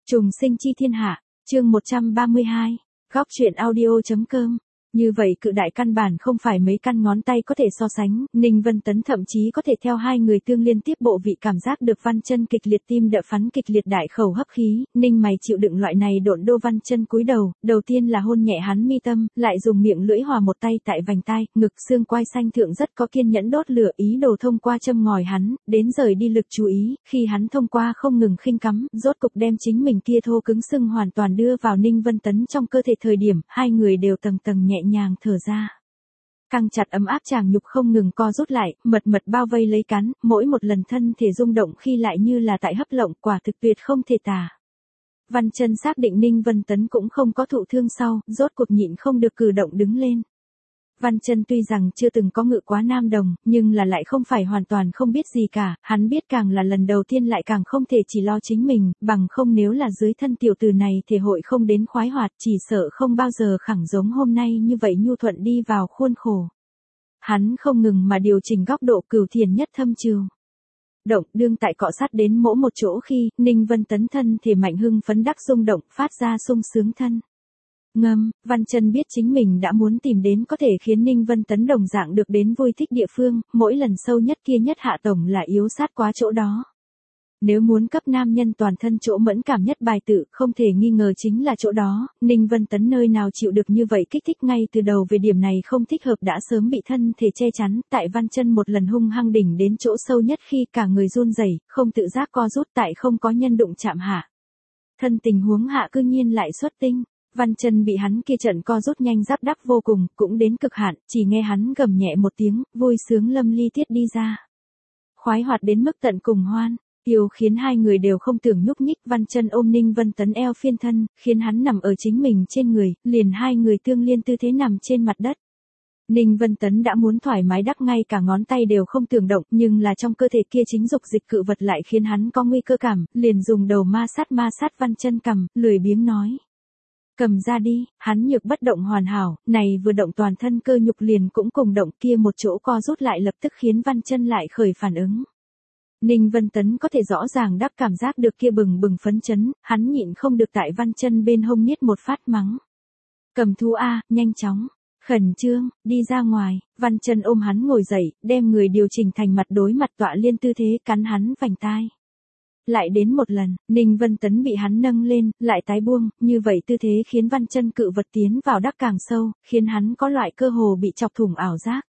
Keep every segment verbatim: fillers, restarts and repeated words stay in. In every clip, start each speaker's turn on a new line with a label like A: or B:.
A: Trùng sinh chi thiên hạ, chương một trăm ba mươi hai, góc truyện audio.com. Như vậy cự đại căn bản không phải mấy căn ngón tay có thể so sánh, Ninh Vân Tấn thậm chí có thể theo hai người tương liên tiếp bộ vị cảm giác được Văn Chân kịch liệt tim đập phắn kịch liệt đại khẩu hấp khí, Ninh mày chịu đựng loại này độn đô. Văn Chân cúi đầu, đầu tiên là hôn nhẹ hắn mi tâm, lại dùng miệng lưỡi hòa một tay tại vành tai, ngực xương quai xanh thượng rất có kiên nhẫn đốt lửa ý đồ thông qua châm ngòi hắn, đến rời đi lực chú ý, khi hắn thông qua không ngừng khinh cắm, rốt cục đem chính mình kia thô cứng sưng hoàn toàn đưa vào Ninh Vân Tấn trong cơ thể thời điểm, hai người đều tầng tầng nhẹ nhàng thở ra. Căng chặt ấm áp chàng nhục không ngừng co rút lại, mật mật bao vây lấy cắn, mỗi một lần thân thể rung động khi lại như là tại hấp lộng, quả thực tuyệt không thể tả. Văn Chân xác định Ninh Vân Tấn cũng không có thụ thương sau, rốt cuộc nhịn không được cử động đứng lên. Văn Chân tuy rằng chưa từng có ngự quá nam đồng, nhưng là lại không phải hoàn toàn không biết gì cả, hắn biết càng là lần đầu tiên lại càng không thể chỉ lo chính mình, bằng không nếu là dưới thân tiểu tử này thể hội không đến khoái hoạt, chỉ sợ không bao giờ khẳng giống hôm nay như vậy nhu thuận đi vào khuôn khổ. Hắn không ngừng mà điều chỉnh góc độ cửu thiền nhất thâm trường. Động đương tại cọ sát đến mỗi một chỗ khi, Ninh Vân Tấn thân thể mạnh hưng phấn đắc rung động, phát ra sung sướng thân. Ngâm, Văn Chân biết chính mình đã muốn tìm đến có thể khiến Ninh Vân Tấn đồng dạng được đến vui thích địa phương, mỗi lần sâu nhất kia nhất hạ tổng là yếu sát quá chỗ đó. Nếu muốn cấp nam nhân toàn thân chỗ mẫn cảm nhất bài tự, không thể nghi ngờ chính là chỗ đó, Ninh Vân Tấn nơi nào chịu được như vậy kích thích ngay từ đầu về điểm này không thích hợp đã sớm bị thân thể che chắn, tại Văn Chân một lần hung hăng đỉnh đến chỗ sâu nhất khi cả người run rẩy, không tự giác co rút tại không có nhân đụng chạm hạ. Thân tình huống hạ cư nhiên lại xuất tinh. Văn Chân bị hắn kia trận co rút nhanh giáp đắc vô cùng, cũng đến cực hạn, chỉ nghe hắn gầm nhẹ một tiếng, vui sướng lâm ly tiết đi ra. Khoái hoạt đến mức tận cùng hoan, yêu khiến hai người đều không tưởng nhúc nhích. Văn Chân ôm Ninh Vân Tấn eo phiên thân, khiến hắn nằm ở chính mình trên người, liền hai người tương liên tư thế nằm trên mặt đất. Ninh Vân Tấn đã muốn thoải mái đắc ngay cả ngón tay đều không tưởng động, nhưng là trong cơ thể kia chính dục dịch cự vật lại khiến hắn có nguy cơ cảm, liền dùng đầu ma sát ma sát Văn Chân cằm, lười biếng nói. Cầm ra đi, hắn nhược bất động hoàn hảo, này vừa động toàn thân cơ nhục liền cũng cùng động kia một chỗ co rút lại lập tức khiến Văn Chân lại khởi phản ứng. Ninh Vân Tấn có thể rõ ràng đắc cảm giác được kia bừng bừng phấn chấn, hắn nhịn không được tại Văn Chân bên hông niết một phát mắng. Cầm thú a, nhanh chóng, khẩn trương, đi ra ngoài. Văn Chân ôm hắn ngồi dậy, đem người điều chỉnh thành mặt đối mặt tọa liên tư thế cắn hắn vành tai. Lại đến một lần, Ninh Vân Tấn bị hắn nâng lên, lại tái buông, như vậy tư thế khiến Văn Chân cự vật tiến vào đắc càng sâu, khiến hắn có loại cơ hồ bị chọc thủng ảo giác.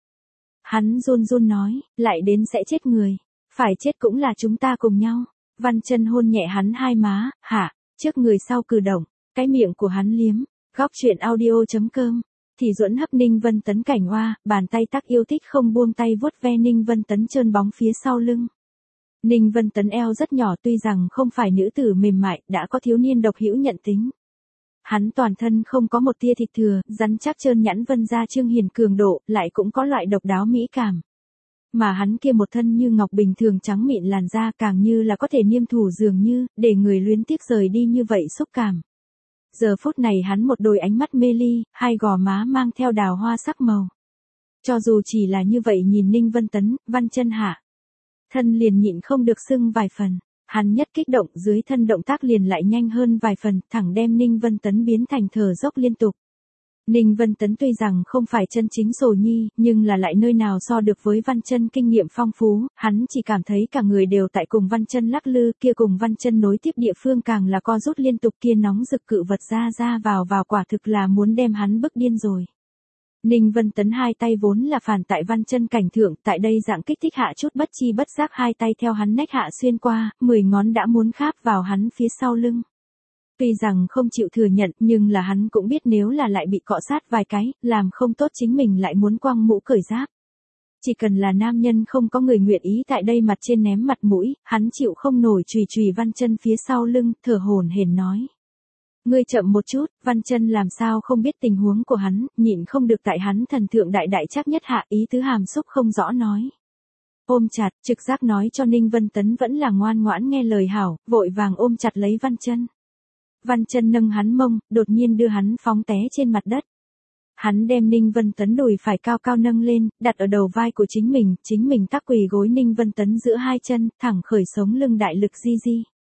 A: Hắn run run nói, lại đến sẽ chết người, phải chết cũng là chúng ta cùng nhau. Văn Chân hôn nhẹ hắn hai má, hả, trước người sau cử động, cái miệng của hắn liếm, góc truyện audio.com. Thì duẫn hấp Ninh Vân Tấn cảnh hoa, bàn tay tắc yêu thích không buông tay vuốt ve Ninh Vân Tấn trơn bóng phía sau lưng. Ninh Vân Tấn eo rất nhỏ tuy rằng không phải nữ tử mềm mại, đã có thiếu niên độc hữu nhận tính. Hắn toàn thân không có một tia thịt thừa, rắn chắc trơn nhẵn vân ra trương hiền cường độ, lại cũng có loại độc đáo mỹ cảm. Mà hắn kia một thân như ngọc bình thường trắng mịn làn da càng như là có thể niêm thủ dường như, để người luyến tiếc rời đi như vậy xúc cảm. Giờ phút này hắn một đôi ánh mắt mê ly, hai gò má mang theo đào hoa sắc màu. Cho dù chỉ là như vậy nhìn Ninh Vân Tấn, Văn Chân hạ. Thân liền nhịn không được sưng vài phần, hắn nhất kích động dưới thân động tác liền lại nhanh hơn vài phần, thẳng đem Ninh Vân Tấn biến thành thở dốc liên tục. Ninh Vân Tấn tuy rằng không phải chân chính sồ nhi, nhưng là lại nơi nào so được với Văn Chân kinh nghiệm phong phú, hắn chỉ cảm thấy cả người đều tại cùng Văn Chân lắc lư, kia cùng Văn Chân nối tiếp địa phương càng là co rút liên tục, kia nóng rực cự vật ra ra vào vào quả thực là muốn đem hắn bức điên rồi. Ninh Vân Tấn hai tay vốn là phản tại Văn Chân cảnh thượng, tại đây dạng kích thích hạ chút bất chi bất giác hai tay theo hắn nách hạ xuyên qua, mười ngón đã muốn kháp vào hắn phía sau lưng. Tuy rằng không chịu thừa nhận, nhưng là hắn cũng biết nếu là lại bị cọ sát vài cái, làm không tốt chính mình lại muốn quăng mũ cởi giáp. Chỉ cần là nam nhân không có người nguyện ý tại đây mặt trên ném mặt mũi, hắn chịu không nổi chùy chùy Văn Chân phía sau lưng, thở hổn hển nói. Ngươi chậm một chút. Văn Chân làm sao không biết tình huống của hắn, nhịn không được tại hắn thần thượng đại đại chắc nhất hạ ý tứ hàm xúc không rõ nói. Ôm chặt, trực giác nói cho Ninh Vân Tấn vẫn là ngoan ngoãn nghe lời hảo, vội vàng ôm chặt lấy Văn Chân. Văn Chân nâng hắn mông, đột nhiên đưa hắn phóng té trên mặt đất. Hắn đem Ninh Vân Tấn đùi phải cao cao nâng lên, đặt ở đầu vai của chính mình, chính mình tắc quỳ gối Ninh Vân Tấn giữa hai chân, thẳng khởi sống lưng đại lực di di.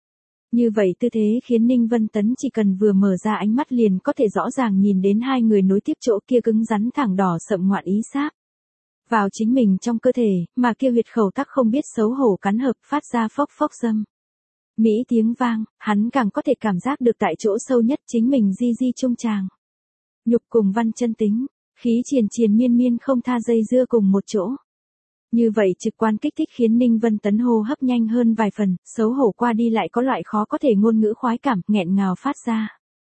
A: Như vậy tư thế khiến Ninh Vân Tấn chỉ cần vừa mở ra ánh mắt liền có thể rõ ràng nhìn đến hai người nối tiếp chỗ kia cứng rắn thẳng đỏ sậm ngoạn ý sáp vào chính mình trong cơ thể, mà kia huyệt khẩu tắc không biết xấu hổ cắn hợp phát ra phốc phốc dâm. Mỹ tiếng vang, hắn càng có thể cảm giác được tại chỗ sâu nhất chính mình di di trung tràng. Nhục cùng văn chân tính, khí triền triền miên miên không tha dây dưa cùng một chỗ. Như vậy trực quan kích thích khiến Ninh Vân Tấn hô hấp nhanh hơn vài phần, xấu hổ qua đi lại có loại khó có thể ngôn ngữ khoái cảm, nghẹn ngào phát ra.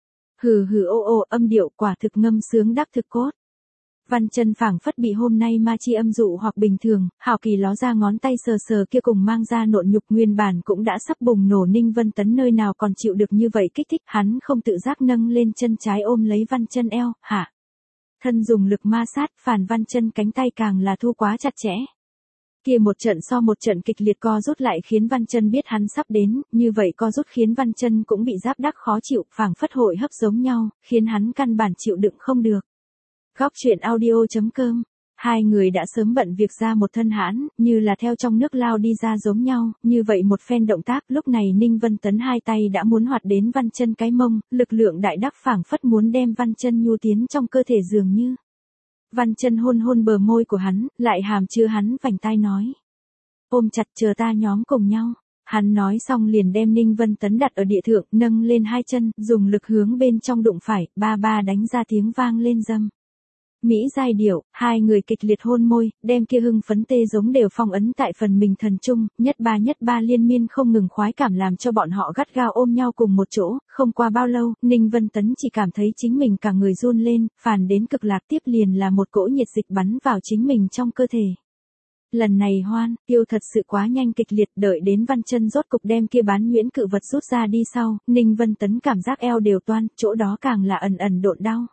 A: Hừ hừ ô ô âm điệu quả thực ngâm sướng đắc thực cốt. Văn chân phảng phất bị hôm nay ma chi âm dụ hoặc bình thường, hào kỳ ló ra ngón tay sờ sờ kia cùng mang ra nộn nhục nguyên bản cũng đã sắp bùng nổ. Ninh Vân Tấn nơi nào còn chịu được như vậy kích thích, hắn không tự giác nâng lên chân trái ôm lấy văn chân eo, hả? Thân dùng lực ma sát, phản văn chân cánh tay càng là thu quá chặt chẽ. Kia một trận so một trận kịch liệt co rút lại khiến văn chân biết hắn sắp đến, như vậy co rút khiến văn chân cũng bị giáp đắc khó chịu, phảng phất hội hấp giống nhau, khiến hắn căn bản chịu đựng không được. Góc truyện audio.com. Hai người đã sớm bận việc ra một thân hãn, như là theo trong nước lao đi ra giống nhau, như vậy một phen động tác, lúc này Ninh Vân Tấn hai tay đã muốn hoạt đến văn chân cái mông, lực lượng đại đắc phảng phất muốn đem văn chân nhu tiến trong cơ thể dường như. Văn chân hôn hôn bờ môi của hắn, lại hàm chứa hắn vành tai nói. Ôm chặt chờ ta nhóm cùng nhau. Hắn nói xong liền đem Ninh Vân Tấn đặt ở địa thượng, nâng lên hai chân, dùng lực hướng bên trong đụng phải, ba ba đánh ra tiếng vang lên dâm. Mỹ giai điệu, hai người kịch liệt hôn môi, đem kia hưng phấn tê giống đều phong ấn tại phần mình thần trung, nhất ba nhất ba liên miên không ngừng khoái cảm làm cho bọn họ gắt gao ôm nhau cùng một chỗ, không qua bao lâu, Ninh Vân Tấn chỉ cảm thấy chính mình cả người run lên, phàn đến cực lạc tiếp liền là một cỗ nhiệt dịch bắn vào chính mình trong cơ thể. Lần này hoan, tiêu thật sự quá nhanh kịch liệt, đợi đến văn chân rốt cục đem kia bán nhuyễn cự vật rút ra đi sau, Ninh Vân Tấn cảm giác eo đều toan, chỗ đó càng là ẩn ẩn độn đau.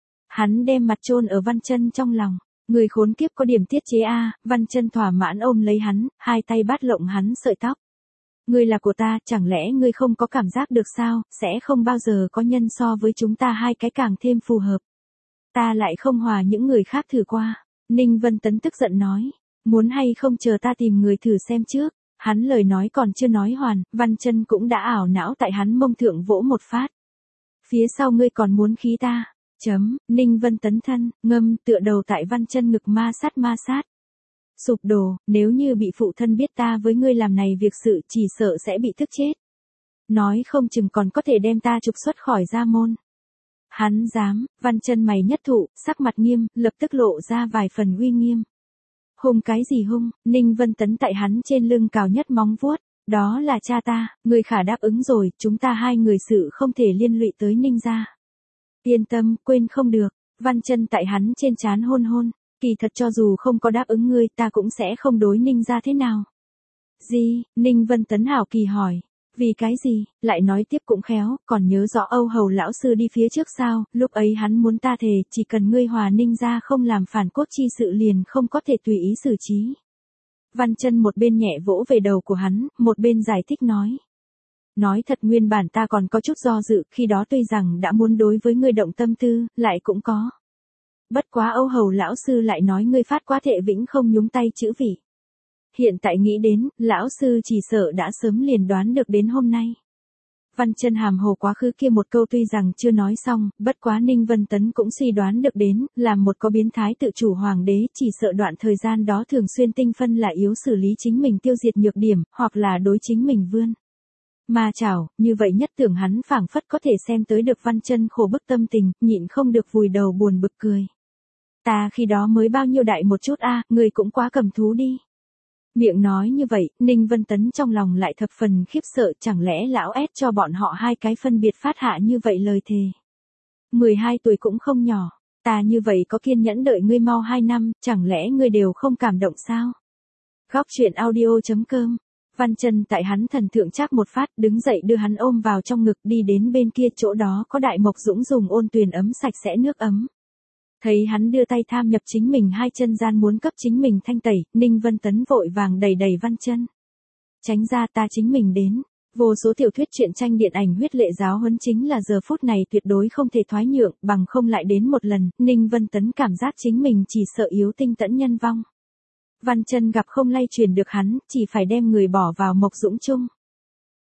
A: Hắn đem mặt chôn ở văn chân trong lòng, người khốn kiếp có điểm tiết chế a, văn chân thỏa mãn ôm lấy hắn, hai tay bắt lộng hắn sợi tóc. Ngươi là của ta, chẳng lẽ ngươi không có cảm giác được sao, sẽ không bao giờ có nhân so với chúng ta hai cái càng thêm phù hợp. Ta lại không hòa những người khác thử qua. Ninh Vân Tấn tức giận nói, muốn hay không chờ ta tìm người thử xem trước. Hắn lời nói còn chưa nói hoàn, văn chân cũng đã ảo não tại hắn mông thượng vỗ một phát. Phía sau ngươi còn muốn khí ta. Chấm, Ninh Vân Tấn thân, ngâm tựa đầu tại văn chân ngực ma sát ma sát. Sụp đổ, nếu như bị phụ thân biết ta với ngươi làm này việc sự chỉ sợ sẽ bị tức chết. Nói không chừng còn có thể đem ta trục xuất khỏi gia môn. Hắn dám, văn chân mày nhất thụ, sắc mặt nghiêm, lập tức lộ ra vài phần uy nghiêm. Hung cái gì hung, Ninh Vân Tấn tại hắn trên lưng cào nhất móng vuốt. Đó là cha ta, người khả đáp ứng rồi, chúng ta hai người sự không thể liên lụy tới Ninh gia. Yên tâm, quên không được. Văn chân tại hắn trên trán hôn hôn. Kỳ thật cho dù không có đáp ứng ngươi, ta cũng sẽ không đối Ninh gia thế nào. Gì? Ninh Vân Tấn hảo kỳ hỏi. Vì cái gì? Lại nói tiếp cũng khéo, còn nhớ rõ Âu Hầu lão sư đi phía trước sao, lúc ấy hắn muốn ta thề, chỉ cần ngươi hòa Ninh gia không làm phản quốc chi sự liền không có thể tùy ý xử trí. Văn chân một bên nhẹ vỗ về đầu của hắn, một bên giải thích nói. Nói thật nguyên bản ta còn có chút do dự, khi đó tuy rằng đã muốn đối với ngươi động tâm tư, lại cũng có. Bất quá Âu Hầu lão sư lại nói ngươi phát quá thệ vĩnh không nhúng tay chữ vị. Hiện tại nghĩ đến, lão sư chỉ sợ đã sớm liền đoán được đến hôm nay. Văn chân hàm hồ quá khứ kia một câu tuy rằng chưa nói xong, bất quá Ninh Vân Tấn cũng suy đoán được đến, làm một có biến thái tự chủ hoàng đế chỉ sợ đoạn thời gian đó thường xuyên tinh phân là yếu xử lý chính mình tiêu diệt nhược điểm, hoặc là đối chính mình vươn. Mà chảo, như vậy nhất tưởng hắn phảng phất có thể xem tới được văn chân khổ bức tâm tình, nhịn không được vùi đầu buồn bực cười. Ta khi đó mới bao nhiêu đại một chút a, người cũng quá cầm thú đi. Miệng nói như vậy, Ninh Vân Tấn trong lòng lại thập phần khiếp sợ, chẳng lẽ lão ép cho bọn họ hai cái phân biệt phát hạ như vậy lời thề. mười hai tuổi cũng không nhỏ, ta như vậy có kiên nhẫn đợi ngươi mau hai năm, chẳng lẽ ngươi đều không cảm động sao? Góc truyện audio.com. Văn chân tại hắn thần thượng chắc một phát, đứng dậy đưa hắn ôm vào trong ngực đi đến bên kia chỗ đó có đại mộc dũng dùng ôn tuyền ấm sạch sẽ nước ấm. Thấy hắn đưa tay tham nhập chính mình hai chân gian muốn cấp chính mình thanh tẩy, Ninh Vân Tấn vội vàng đẩy đẩy văn chân. Tránh ra ta chính mình đến. Vô số tiểu thuyết truyện tranh điện ảnh huyết lệ giáo huấn chính là giờ phút này tuyệt đối không thể thoái nhượng, bằng không lại đến một lần, Ninh Vân Tấn cảm giác chính mình chỉ sợ yếu tinh tẫn nhân vong. Văn chân gặp không lay truyền được hắn, chỉ phải đem người bỏ vào mộc dũng chung.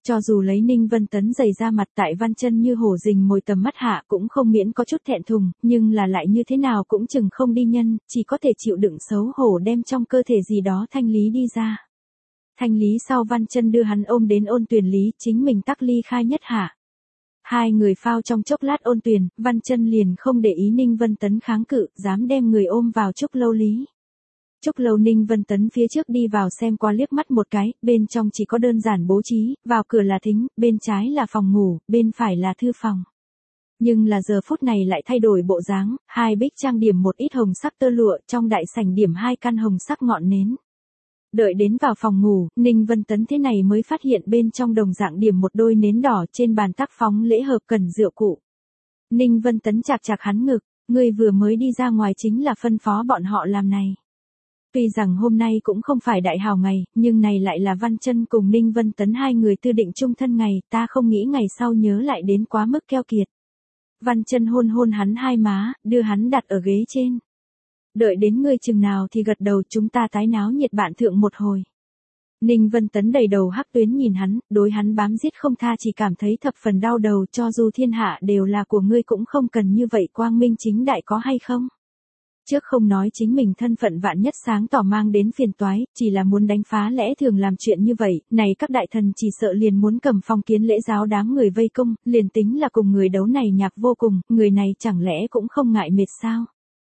A: Cho dù lấy Ninh Vân Tấn giày ra mặt tại Văn Chân như hổ rình mồi tầm mắt hạ cũng không miễn có chút thẹn thùng, nhưng là lại như thế nào cũng chừng không đi nhân, chỉ có thể chịu đựng xấu hổ đem trong cơ thể gì đó thanh lý đi ra. Thanh lý sau Văn Chân đưa hắn ôm đến Ôn Tuyền lý, chính mình tắc ly khai nhất hạ. Hai người phao trong chốc lát ôn tuyền, Văn Chân liền không để ý Ninh Vân Tấn kháng cự, dám đem người ôm vào trúc lâu lý. Trúc lâu Ninh Vân Tấn phía trước đi vào xem qua liếc mắt một cái, bên trong chỉ có đơn giản bố trí, vào cửa là thính, bên trái là phòng ngủ, bên phải là thư phòng. Nhưng là giờ phút này lại thay đổi bộ dáng, hai bích trang điểm một ít hồng sắc tơ lụa, trong đại sảnh điểm hai căn hồng sắc ngọn nến. Đợi đến vào phòng ngủ, Ninh Vân Tấn thế này mới phát hiện bên trong đồng dạng điểm một đôi nến đỏ trên bàn tác phóng lễ hợp cần rượu cụ. Ninh Vân Tấn chạc chạc hắn ngực, người vừa mới đi ra ngoài chính là phân phó bọn họ làm này. Tuy rằng hôm nay cũng không phải đại hào ngày, nhưng này lại là Văn Chân cùng Ninh Vân Tấn hai người tư định chung thân ngày, ta không nghĩ ngày sau nhớ lại đến quá mức keo kiệt. Văn Chân hôn hôn hắn hai má, đưa hắn đặt ở ghế trên. Đợi đến ngươi chừng nào thì gật đầu, chúng ta tái náo nhiệt bạn thượng một hồi. Ninh Vân Tấn đầy đầu hắc tuyến nhìn hắn, đối hắn bám giết không tha, chỉ cảm thấy thập phần đau đầu, cho dù thiên hạ đều là của ngươi cũng không cần như vậy quang minh chính đại có hay không. Trước không nói chính mình thân phận vạn nhất sáng tỏ mang đến phiền toái, chỉ là muốn đánh phá lẽ thường làm chuyện như vậy, này các đại thần chỉ sợ liền muốn cầm phong kiến lễ giáo đám người vây công, liền tính là cùng người đấu này nhạc vô cùng, người này chẳng lẽ cũng không ngại mệt sao.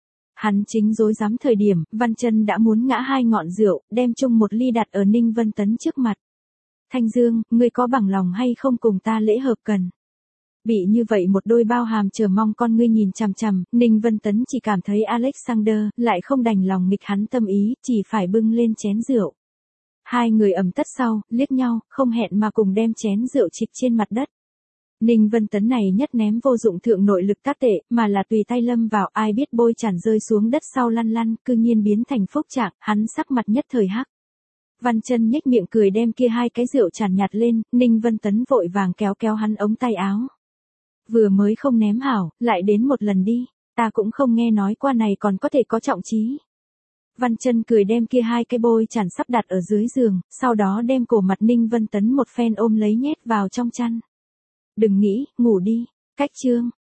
A: Hắn chính rối rắm thời điểm, Văn Chân đã muốn ngã hai ngọn rượu, đem chung một ly đặt ở Ninh Vân Tấn trước mặt. Thanh Dương, ngươi có bằng lòng hay không cùng ta lễ hợp cần? Bị như vậy một đôi bao hàm chờ mong con ngươi nhìn chằm chằm, Ninh Vân Tấn chỉ cảm thấy Alexander, lại không đành lòng nghịch hắn tâm ý, chỉ phải bưng lên chén rượu. Hai người ẩm tất sau, liếc nhau, không hẹn mà cùng đem chén rượu trịch trên mặt đất. Ninh Vân Tấn này nhất ném vô dụng thượng nội lực tác tệ, mà là tùy tay lâm vào, ai biết bôi tràn rơi xuống đất sau lăn lăn, cư nhiên biến thành phúc trạng, hắn sắc mặt nhất thời hắc. Văn Chân nhếch miệng cười đem kia hai cái rượu tràn nhặt lên, Ninh Vân Tấn vội vàng kéo kéo hắn ống tay áo. Vừa mới không ném hảo, lại đến một lần đi, ta cũng không nghe nói qua này còn có thể có trọng chí. Văn Chân cười đem kia hai cái bôi tràn sắp đặt ở dưới giường, sau đó đem cổ mặt Ninh Vân Tấn một phen ôm lấy nhét vào trong chăn. Đừng nghĩ, ngủ đi, cách chương.